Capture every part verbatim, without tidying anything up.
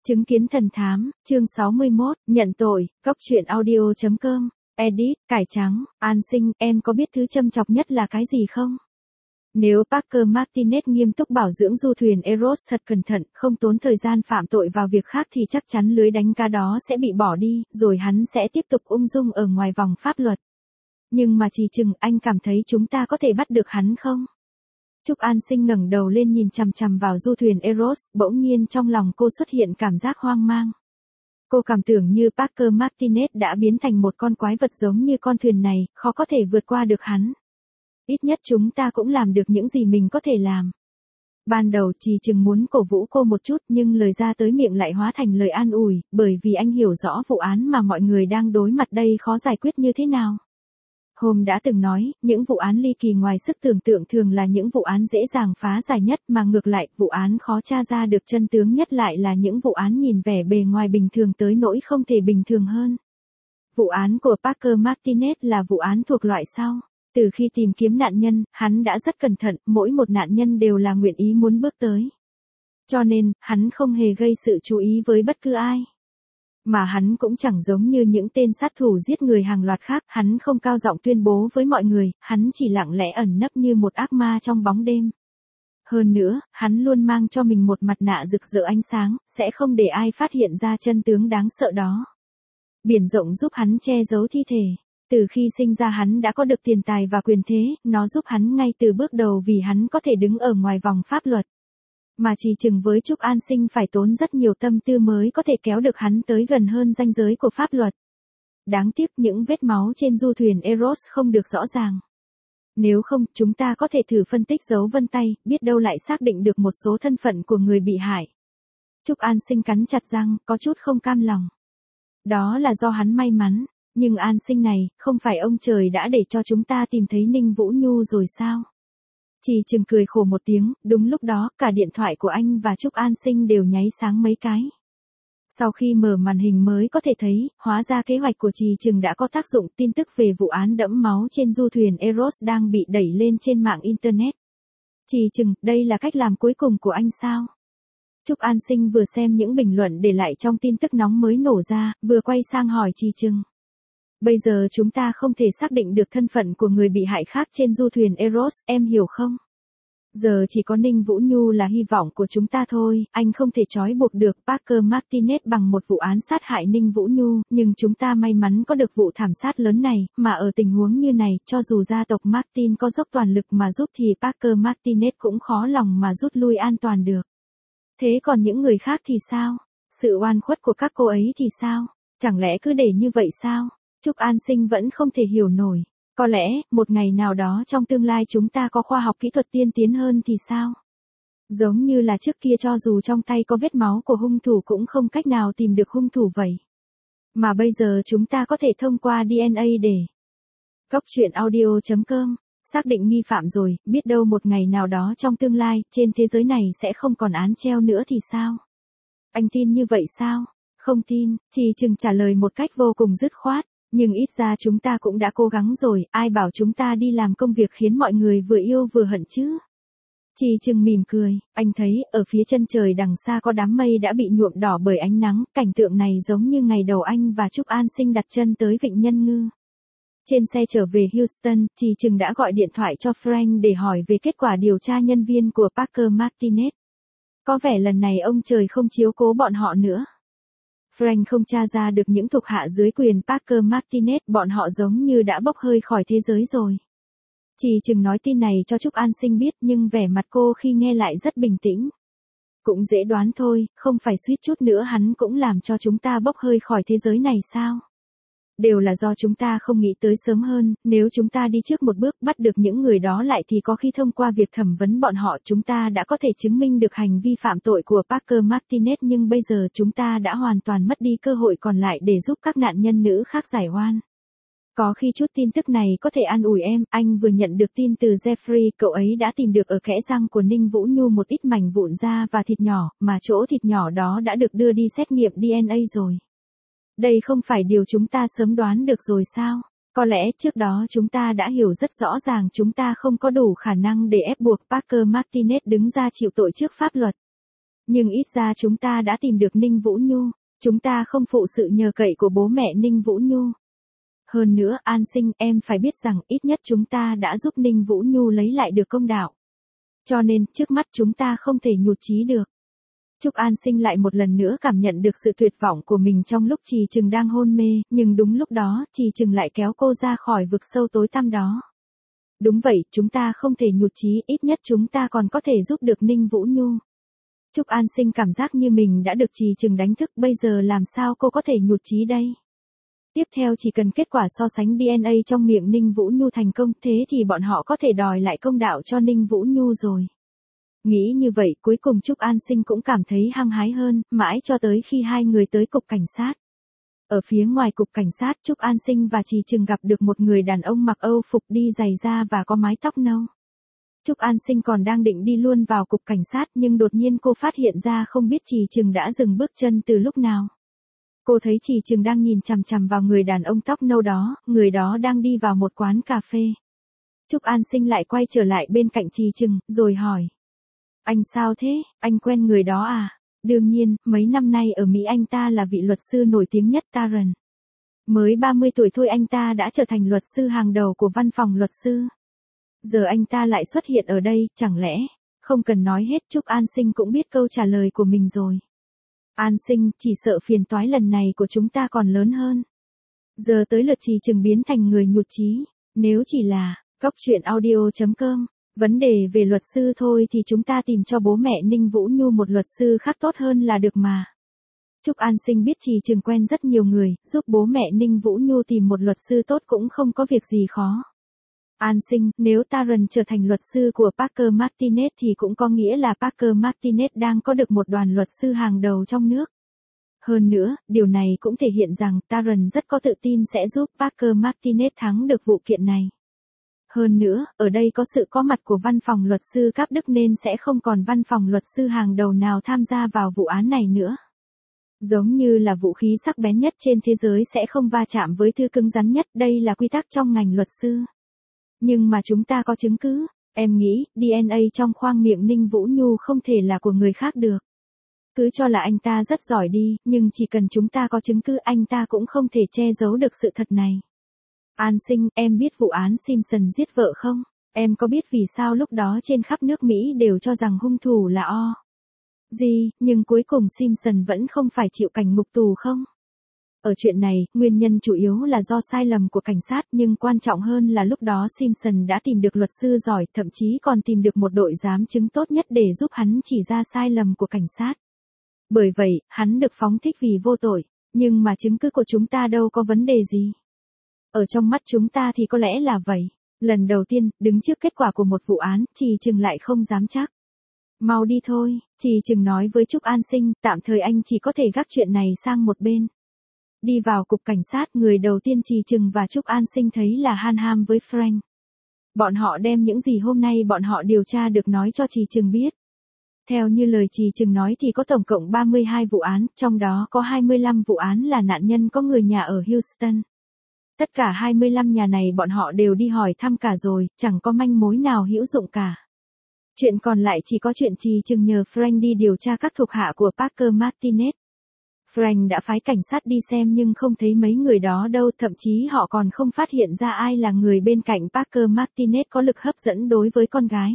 Chứng kiến thần thám, chương sáu mươi mốt, nhận tội, góc truyện audio chấm com, edit, cải trắng, An Sinh, em có biết thứ châm chọc nhất là cái gì không? Nếu Parker Martinez nghiêm túc bảo dưỡng du thuyền Eros thật cẩn thận, không tốn thời gian phạm tội vào việc khác thì chắc chắn lưới đánh cá đó sẽ bị bỏ đi, rồi hắn sẽ tiếp tục ung dung ở ngoài vòng pháp luật. Nhưng mà chỉ chừng anh cảm thấy chúng ta có thể bắt được hắn không? Trúc An Sinh ngẩng đầu lên nhìn chằm chằm vào du thuyền Eros, bỗng nhiên trong lòng cô xuất hiện cảm giác hoang mang. Cô cảm tưởng như Parker Martinez đã biến thành một con quái vật giống như con thuyền này, khó có thể vượt qua được hắn. Ít nhất chúng ta cũng làm được những gì mình có thể làm. Ban đầu Trì Trừng muốn cổ vũ cô một chút nhưng lời ra tới miệng lại hóa thành lời an ủi, bởi vì anh hiểu rõ vụ án mà mọi người đang đối mặt đây khó giải quyết như thế nào. Hôm đã từng nói, những vụ án ly kỳ ngoài sức tưởng tượng thường là những vụ án dễ dàng phá giải nhất mà ngược lại, vụ án khó tra ra được chân tướng nhất lại là những vụ án nhìn vẻ bề ngoài bình thường tới nỗi không thể bình thường hơn. Vụ án của Parker Martinez là vụ án thuộc loại sau. Từ khi tìm kiếm nạn nhân, hắn đã rất cẩn thận, mỗi một nạn nhân đều là nguyện ý muốn bước tới. Cho nên, hắn không hề gây sự chú ý với bất cứ ai. Mà hắn cũng chẳng giống như những tên sát thủ giết người hàng loạt khác, hắn không cao giọng tuyên bố với mọi người, hắn chỉ lặng lẽ ẩn nấp như một ác ma trong bóng đêm. Hơn nữa, hắn luôn mang cho mình một mặt nạ rực rỡ ánh sáng, sẽ không để ai phát hiện ra chân tướng đáng sợ đó. Biển rộng giúp hắn che giấu thi thể. Từ khi sinh ra hắn đã có được tiền tài và quyền thế, nó giúp hắn ngay từ bước đầu vì hắn có thể đứng ở ngoài vòng pháp luật. Mà Trì Trừng với Trúc An Sinh phải tốn rất nhiều tâm tư mới có thể kéo được hắn tới gần hơn ranh giới của pháp luật. Đáng tiếc những vết máu trên du thuyền Eros không được rõ ràng. Nếu không, chúng ta có thể thử phân tích dấu vân tay, biết đâu lại xác định được một số thân phận của người bị hại. Trúc An Sinh cắn chặt răng, có chút không cam lòng. Đó là do hắn may mắn. Nhưng An Sinh này, không phải ông trời đã để cho chúng ta tìm thấy Ninh Vũ Nhu rồi sao? Trì Trừng cười khổ một tiếng, đúng lúc đó, cả điện thoại của anh và Trúc An Sinh đều nháy sáng mấy cái. Sau khi mở màn hình mới có thể thấy, hóa ra kế hoạch của Trì Trừng đã có tác dụng, tin tức về vụ án đẫm máu trên du thuyền Eros đang bị đẩy lên trên mạng Internet. Trì Trừng, đây là cách làm cuối cùng của anh sao? Trúc An Sinh vừa xem những bình luận để lại trong tin tức nóng mới nổ ra, vừa quay sang hỏi Trì Trừng. Bây giờ chúng ta không thể xác định được thân phận của người bị hại khác trên du thuyền Eros, em hiểu không? Giờ chỉ có Ninh Vũ Nhu là hy vọng của chúng ta thôi, anh không thể trói buộc được Parker Martinez bằng một vụ án sát hại Ninh Vũ Nhu, nhưng chúng ta may mắn có được vụ thảm sát lớn này, mà ở tình huống như này, cho dù gia tộc Martin có dốc toàn lực mà giúp thì Parker Martinez cũng khó lòng mà rút lui an toàn được. Thế còn những người khác thì sao? Sự oan khuất của các cô ấy thì sao? Chẳng lẽ cứ để như vậy sao? Trúc An Sinh vẫn không thể hiểu nổi. Có lẽ, một ngày nào đó trong tương lai chúng ta có khoa học kỹ thuật tiên tiến hơn thì sao? Giống như là trước kia cho dù trong tay có vết máu của hung thủ cũng không cách nào tìm được hung thủ vậy. Mà bây giờ chúng ta có thể thông qua đê en a để... Góc truyện audio chấm com, xác định nghi phạm rồi, biết đâu một ngày nào đó trong tương lai, trên thế giới này sẽ không còn án treo nữa thì sao? Anh tin như vậy sao? Không tin, Trì Trừng trả lời một cách vô cùng dứt khoát. Nhưng ít ra chúng ta cũng đã cố gắng rồi, ai bảo chúng ta đi làm công việc khiến mọi người vừa yêu vừa hận chứ. Trì Trừng mỉm cười, anh thấy, ở phía chân trời đằng xa có đám mây đã bị nhuộm đỏ bởi ánh nắng, cảnh tượng này giống như ngày đầu anh và Trúc An Sinh đặt chân tới Vịnh Nhân Ngư. Trên xe trở về Houston, Trì Trừng đã gọi điện thoại cho Frank để hỏi về kết quả điều tra nhân viên của Parker Martinez. Có vẻ lần này ông trời không chiếu cố bọn họ nữa. Frank không tra ra được những thuộc hạ dưới quyền Parker Martinez, bọn họ giống như đã bốc hơi khỏi thế giới rồi. Trì Trừng nói tin này cho Trúc An Sinh biết nhưng vẻ mặt cô khi nghe lại rất bình tĩnh. Cũng dễ đoán thôi, không phải suýt chút nữa hắn cũng làm cho chúng ta bốc hơi khỏi thế giới này sao? Đều là do chúng ta không nghĩ tới sớm hơn, nếu chúng ta đi trước một bước bắt được những người đó lại thì có khi thông qua việc thẩm vấn bọn họ chúng ta đã có thể chứng minh được hành vi phạm tội của Parker Martinez nhưng bây giờ chúng ta đã hoàn toàn mất đi cơ hội còn lại để giúp các nạn nhân nữ khác giải oan. Có khi chút tin tức này có thể an ủi em, anh vừa nhận được tin từ Jeffrey, cậu ấy đã tìm được ở kẽ răng của Ninh Vũ Nhu một ít mảnh vụn da và thịt nhỏ, mà chỗ thịt nhỏ đó đã được đưa đi xét nghiệm đê en a rồi. Đây không phải điều chúng ta sớm đoán được rồi sao? Có lẽ trước đó chúng ta đã hiểu rất rõ ràng chúng ta không có đủ khả năng để ép buộc Parker Martinez đứng ra chịu tội trước pháp luật. Nhưng ít ra chúng ta đã tìm được Ninh Vũ Nhu, chúng ta không phụ sự nhờ cậy của bố mẹ Ninh Vũ Nhu. Hơn nữa, An Sinh, em phải biết rằng ít nhất chúng ta đã giúp Ninh Vũ Nhu lấy lại được công đạo. Cho nên, trước mắt chúng ta không thể nhụt chí được. Trúc An Sinh lại một lần nữa cảm nhận được sự tuyệt vọng của mình trong lúc Trì Trừng đang hôn mê, nhưng đúng lúc đó, Trì Trừng lại kéo cô ra khỏi vực sâu tối tăm đó. Đúng vậy, chúng ta không thể nhụt chí, ít nhất chúng ta còn có thể giúp được Ninh Vũ Nhu. Trúc An Sinh cảm giác như mình đã được Trì Trừng đánh thức, bây giờ làm sao cô có thể nhụt chí đây? Tiếp theo chỉ cần kết quả so sánh đê en a trong miệng Ninh Vũ Nhu thành công, thế thì bọn họ có thể đòi lại công đạo cho Ninh Vũ Nhu rồi. Nghĩ như vậy, cuối cùng Trúc An Sinh cũng cảm thấy hăng hái hơn, mãi cho tới khi hai người tới cục cảnh sát. Ở phía ngoài cục cảnh sát, Trúc An Sinh và Trì Trừng gặp được một người đàn ông mặc Âu phục đi giày da và có mái tóc nâu. Trúc An Sinh còn đang định đi luôn vào cục cảnh sát nhưng đột nhiên cô phát hiện ra không biết Trì Trừng đã dừng bước chân từ lúc nào. Cô thấy Trì Trừng đang nhìn chằm chằm vào người đàn ông tóc nâu đó, người đó đang đi vào một quán cà phê. Trúc An Sinh lại quay trở lại bên cạnh Trì Trừng, rồi hỏi. Anh sao thế, anh quen người đó à? Đương nhiên, mấy năm nay ở Mỹ anh ta là vị luật sư nổi tiếng nhất Taran. Mới ba mươi tuổi thôi anh ta đã trở thành luật sư hàng đầu của văn phòng luật sư. Giờ anh ta lại xuất hiện ở đây, chẳng lẽ? Không cần nói hết, Trúc An Sinh cũng biết câu trả lời của mình rồi. An Sinh, chỉ sợ phiền toái lần này của chúng ta còn lớn hơn. Giờ tới lượt Trì Trừng biến thành người nhụt chí. Nếu chỉ là, cóc truyện audio chấm com, vấn đề về luật sư thôi thì chúng ta tìm cho bố mẹ Ninh Vũ Nhu một luật sư khác tốt hơn là được mà. Trúc An Sinh biết Trì Trừng quen rất nhiều người, giúp bố mẹ Ninh Vũ Nhu tìm một luật sư tốt cũng không có việc gì khó. An Sinh, nếu Taran trở thành luật sư của Parker Martinez thì cũng có nghĩa là Parker Martinez đang có được một đoàn luật sư hàng đầu trong nước. Hơn nữa, điều này cũng thể hiện rằng Taran rất có tự tin sẽ giúp Parker Martinez thắng được vụ kiện này. Hơn nữa, ở đây có sự có mặt của văn phòng luật sư Cáp Đức nên sẽ không còn văn phòng luật sư hàng đầu nào tham gia vào vụ án này nữa. Giống như là vũ khí sắc bén nhất trên thế giới sẽ không va chạm với thứ cứng rắn nhất, đây là quy tắc trong ngành luật sư. Nhưng mà chúng ta có chứng cứ, em nghĩ, đê en a trong khoang miệng Ninh Vũ Nhu không thể là của người khác được. Cứ cho là anh ta rất giỏi đi, nhưng chỉ cần chúng ta có chứng cứ anh ta cũng không thể che giấu được sự thật này. An Sinh, em biết vụ án Simpson giết vợ không? Em có biết vì sao lúc đó trên khắp nước Mỹ đều cho rằng hung thủ là O. Gì, nhưng cuối cùng Simpson vẫn không phải chịu cảnh ngục tù không? Ở chuyện này, nguyên nhân chủ yếu là do sai lầm của cảnh sát, nhưng quan trọng hơn là lúc đó Simpson đã tìm được luật sư giỏi, thậm chí còn tìm được một đội giám chứng tốt nhất để giúp hắn chỉ ra sai lầm của cảnh sát. Bởi vậy, hắn được phóng thích vì vô tội, nhưng mà chứng cứ của chúng ta đâu có vấn đề gì. Ở trong mắt chúng ta thì có lẽ là vậy. Lần đầu tiên, đứng trước kết quả của một vụ án, Trì Trừng lại không dám chắc. Mau đi thôi, Trì Trừng nói với Trúc An Sinh, tạm thời anh chỉ có thể gác chuyện này sang một bên. Đi vào cục cảnh sát, người đầu tiên Trì Trừng và Trúc An Sinh thấy là Han Ham với Frank. Bọn họ đem những gì hôm nay bọn họ điều tra được nói cho Trì Trừng biết. Theo như lời Trì Trừng nói thì có tổng cộng ba mươi hai vụ án, trong đó có hai mươi lăm vụ án là nạn nhân có người nhà ở Houston. Tất cả hai mươi lăm nhà này bọn họ đều đi hỏi thăm cả rồi, chẳng có manh mối nào hữu dụng cả. Chuyện còn lại chỉ có chuyện Trì Trừng nhờ Frank đi điều tra các thuộc hạ của Parker Martinez. Frank đã phái cảnh sát đi xem nhưng không thấy mấy người đó đâu, thậm chí họ còn không phát hiện ra ai là người bên cạnh Parker Martinez có lực hấp dẫn đối với con gái.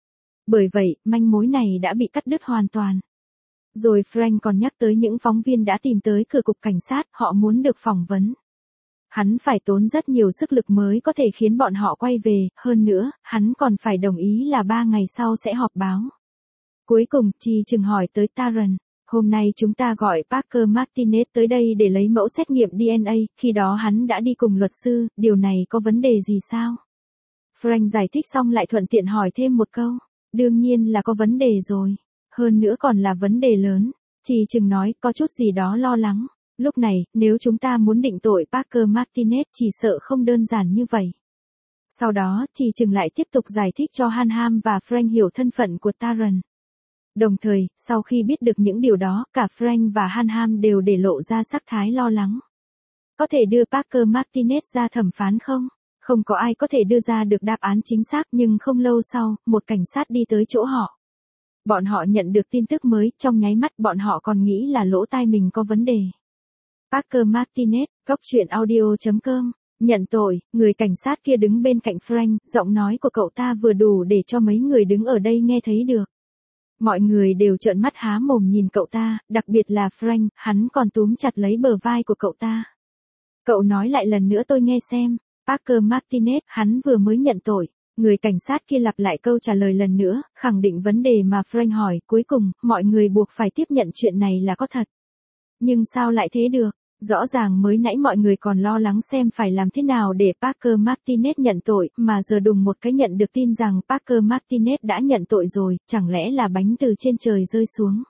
Bởi vậy, manh mối này đã bị cắt đứt hoàn toàn. Rồi Frank còn nhắc tới những phóng viên đã tìm tới cửa cục cảnh sát, họ muốn được phỏng vấn. Hắn phải tốn rất nhiều sức lực mới có thể khiến bọn họ quay về, hơn nữa, hắn còn phải đồng ý là ba ngày sau sẽ họp báo. Cuối cùng, Trì Trừng hỏi tới Taran, hôm nay chúng ta gọi Parker Martinez tới đây để lấy mẫu xét nghiệm đê en a, khi đó hắn đã đi cùng luật sư, điều này có vấn đề gì sao? Frank giải thích xong lại thuận tiện hỏi thêm một câu, đương nhiên là có vấn đề rồi, hơn nữa còn là vấn đề lớn. Trì Trừng nói, có chút gì đó lo lắng. Lúc này, nếu chúng ta muốn định tội Parker Martinez chỉ sợ không đơn giản như vậy. Sau đó, Trì Trừng lại tiếp tục giải thích cho Han Ham và Frank hiểu thân phận của Taran. Đồng thời, sau khi biết được những điều đó, cả Frank và Han Ham đều để lộ ra sắc thái lo lắng. Có thể đưa Parker Martinez ra thẩm phán không? Không có ai có thể đưa ra được đáp án chính xác, nhưng không lâu sau, một cảnh sát đi tới chỗ họ. Bọn họ nhận được tin tức mới, trong nháy mắt bọn họ còn nghĩ là lỗ tai mình có vấn đề. Parker Martinez, Cốc truyện audio chấm com. Nhận tội, người cảnh sát kia đứng bên cạnh Frank, giọng nói của cậu ta vừa đủ để cho mấy người đứng ở đây nghe thấy được. Mọi người đều trợn mắt há mồm nhìn cậu ta, đặc biệt là Frank, hắn còn túm chặt lấy bờ vai của cậu ta. Cậu nói lại lần nữa tôi nghe xem. Parker Martinez, hắn vừa mới nhận tội. Người cảnh sát kia lặp lại câu trả lời lần nữa, khẳng định vấn đề mà Frank hỏi. Cuối cùng, mọi người buộc phải tiếp nhận chuyện này là có thật. Nhưng sao lại thế được? Rõ ràng mới nãy mọi người còn lo lắng xem phải làm thế nào để Parker Martinez nhận tội, mà giờ đùng một cái nhận được tin rằng Parker Martinez đã nhận tội rồi, chẳng lẽ là bánh từ trên trời rơi xuống?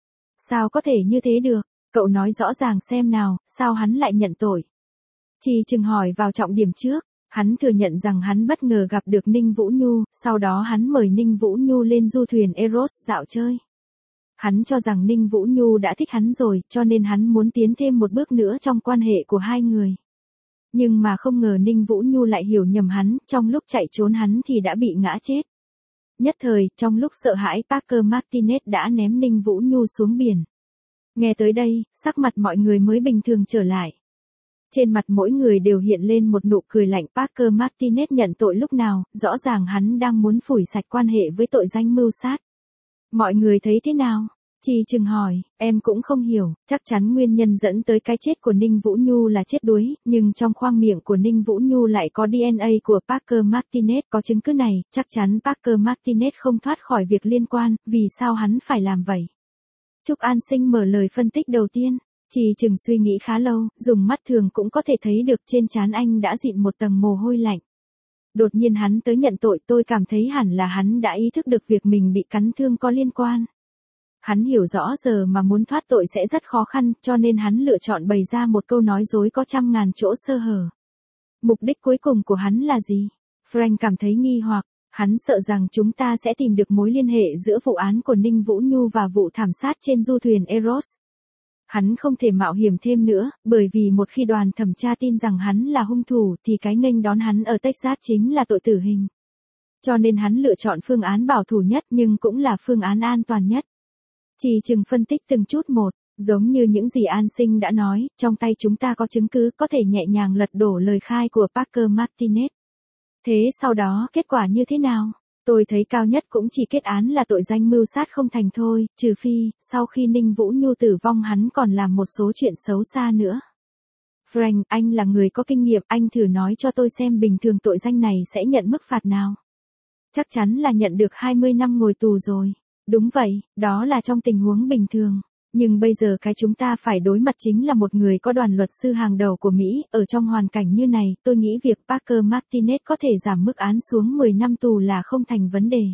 Sao có thể như thế được? Cậu nói rõ ràng xem nào, sao hắn lại nhận tội? Chi Chừng hỏi vào trọng điểm trước, hắn thừa nhận rằng hắn bất ngờ gặp được Ninh Vũ Nhu, sau đó hắn mời Ninh Vũ Nhu lên du thuyền Eros dạo chơi. Hắn cho rằng Ninh Vũ Nhu đã thích hắn rồi, cho nên hắn muốn tiến thêm một bước nữa trong quan hệ của hai người. Nhưng mà không ngờ Ninh Vũ Nhu lại hiểu nhầm hắn, trong lúc chạy trốn hắn thì đã bị ngã chết. Nhất thời, trong lúc sợ hãi Parker Martinez đã ném Ninh Vũ Nhu xuống biển. Nghe tới đây, sắc mặt mọi người mới bình thường trở lại. Trên mặt mỗi người đều hiện lên một nụ cười lạnh. Parker Martinez nhận tội lúc nào, rõ ràng hắn đang muốn phủi sạch quan hệ với tội danh mưu sát. Mọi người thấy thế nào? Chi Chừng hỏi, em cũng không hiểu, chắc chắn nguyên nhân dẫn tới cái chết của Ninh Vũ Nhu là chết đuối, nhưng trong khoang miệng của Ninh Vũ Nhu lại có đê en a của Parker Martinez, có chứng cứ này, chắc chắn Parker Martinez không thoát khỏi việc liên quan, vì sao hắn phải làm vậy? Trúc An Sinh mở lời phân tích đầu tiên. Chi Chừng suy nghĩ khá lâu, dùng mắt thường cũng có thể thấy được trên trán anh đã dịn một tầng mồ hôi lạnh. Đột nhiên hắn tới nhận tội, tôi cảm thấy hẳn là hắn đã ý thức được việc mình bị cắn thương có liên quan. Hắn hiểu rõ giờ mà muốn thoát tội sẽ rất khó khăn, cho nên hắn lựa chọn bày ra một câu nói dối có trăm ngàn chỗ sơ hở. Mục đích cuối cùng của hắn là gì? Frank cảm thấy nghi hoặc, hắn sợ rằng chúng ta sẽ tìm được mối liên hệ giữa vụ án của Ninh Vũ Nhu và vụ thảm sát trên du thuyền Eros. Hắn không thể mạo hiểm thêm nữa, bởi vì một khi đoàn thẩm tra tin rằng hắn là hung thủ thì cái nghênh đón hắn ở Texas chính là tội tử hình. Cho nên hắn lựa chọn phương án bảo thủ nhất nhưng cũng là phương án an toàn nhất. Chi Chừng phân tích từng chút một, giống như những gì An Sinh đã nói, trong tay chúng ta có chứng cứ có thể nhẹ nhàng lật đổ lời khai của Parker Martinez. Thế sau đó kết quả như thế nào? Tôi thấy cao nhất cũng chỉ kết án là tội danh mưu sát không thành thôi, trừ phi, sau khi Ninh Vũ Nhu tử vong hắn còn làm một số chuyện xấu xa nữa. Frank, anh là người có kinh nghiệm, anh thử nói cho tôi xem bình thường tội danh này sẽ nhận mức phạt nào. Chắc chắn là nhận được hai mươi năm ngồi tù rồi. Đúng vậy, đó là trong tình huống bình thường. Nhưng bây giờ cái chúng ta phải đối mặt chính là một người có đoàn luật sư hàng đầu của Mỹ, ở trong hoàn cảnh như này, tôi nghĩ việc Parker Martinez có thể giảm mức án xuống mười năm tù là không thành vấn đề.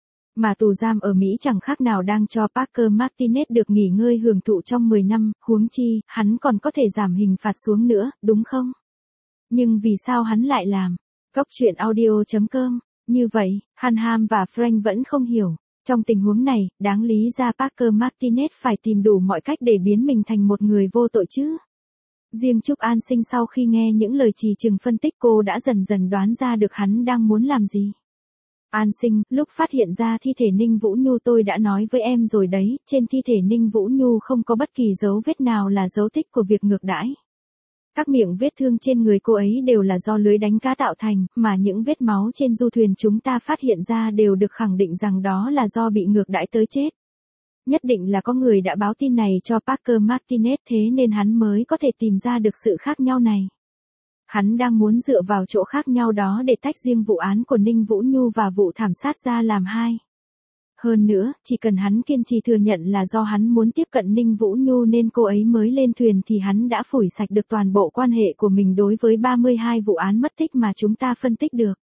Mà tù giam ở Mỹ chẳng khác nào đang cho Parker Martinez được nghỉ ngơi hưởng thụ trong mười năm, huống chi, hắn còn có thể giảm hình phạt xuống nữa, đúng không? Nhưng vì sao hắn lại làm? Cốc truyện audio chấm com. Như vậy, Hanham và Frank vẫn không hiểu. Trong tình huống này, đáng lý ra Parker Martinez phải tìm đủ mọi cách để biến mình thành một người vô tội chứ. Riêng Trúc An Sinh sau khi nghe những lời Chi Chừng phân tích cô đã dần dần đoán ra được hắn đang muốn làm gì. An Sinh, lúc phát hiện ra thi thể Ninh Vũ Nhu tôi đã nói với em rồi đấy, trên thi thể Ninh Vũ Nhu không có bất kỳ dấu vết nào là dấu tích của việc ngược đãi. Các miệng vết thương trên người cô ấy đều là do lưới đánh cá tạo thành, mà những vết máu trên du thuyền chúng ta phát hiện ra đều được khẳng định rằng đó là do bị ngược đãi tới chết. Nhất định là có người đã báo tin này cho Parker Martinez thế nên hắn mới có thể tìm ra được sự khác nhau này. Hắn đang muốn dựa vào chỗ khác nhau đó để tách riêng vụ án của Ninh Vũ Nhu và vụ thảm sát ra làm hai. Hơn nữa, chỉ cần hắn kiên trì thừa nhận là do hắn muốn tiếp cận Ninh Vũ Nhu nên cô ấy mới lên thuyền thì hắn đã phủi sạch được toàn bộ quan hệ của mình đối với ba mươi hai vụ án mất tích mà chúng ta phân tích được.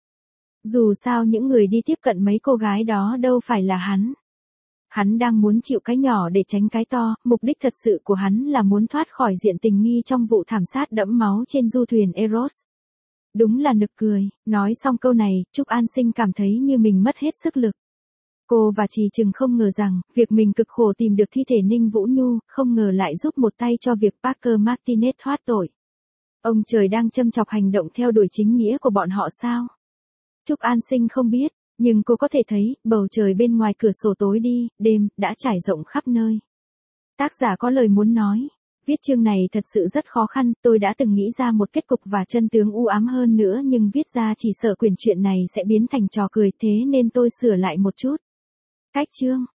Dù sao những người đi tiếp cận mấy cô gái đó đâu phải là hắn. Hắn đang muốn chịu cái nhỏ để tránh cái to, mục đích thật sự của hắn là muốn thoát khỏi diện tình nghi trong vụ thảm sát đẫm máu trên du thuyền Eros. Đúng là nực cười, nói xong câu này, Trúc An Sinh cảm thấy như mình mất hết sức lực. Cô và Chi Chừng không ngờ rằng, việc mình cực khổ tìm được thi thể Ninh Vũ Nhu, không ngờ lại giúp một tay cho việc Parker Martinez thoát tội. Ông trời đang châm chọc hành động theo đuổi chính nghĩa của bọn họ sao? Trúc An Sinh không biết, Nhưng cô có thể thấy, bầu trời bên ngoài cửa sổ tối đi, đêm, đã trải rộng khắp nơi. Tác giả có lời muốn nói. Viết chương này thật sự rất khó khăn, tôi đã từng nghĩ ra một kết cục và chân tướng u ám hơn nữa nhưng viết ra chỉ sợ quyển truyện này sẽ biến thành trò cười thế nên tôi sửa lại một chút. Cách chương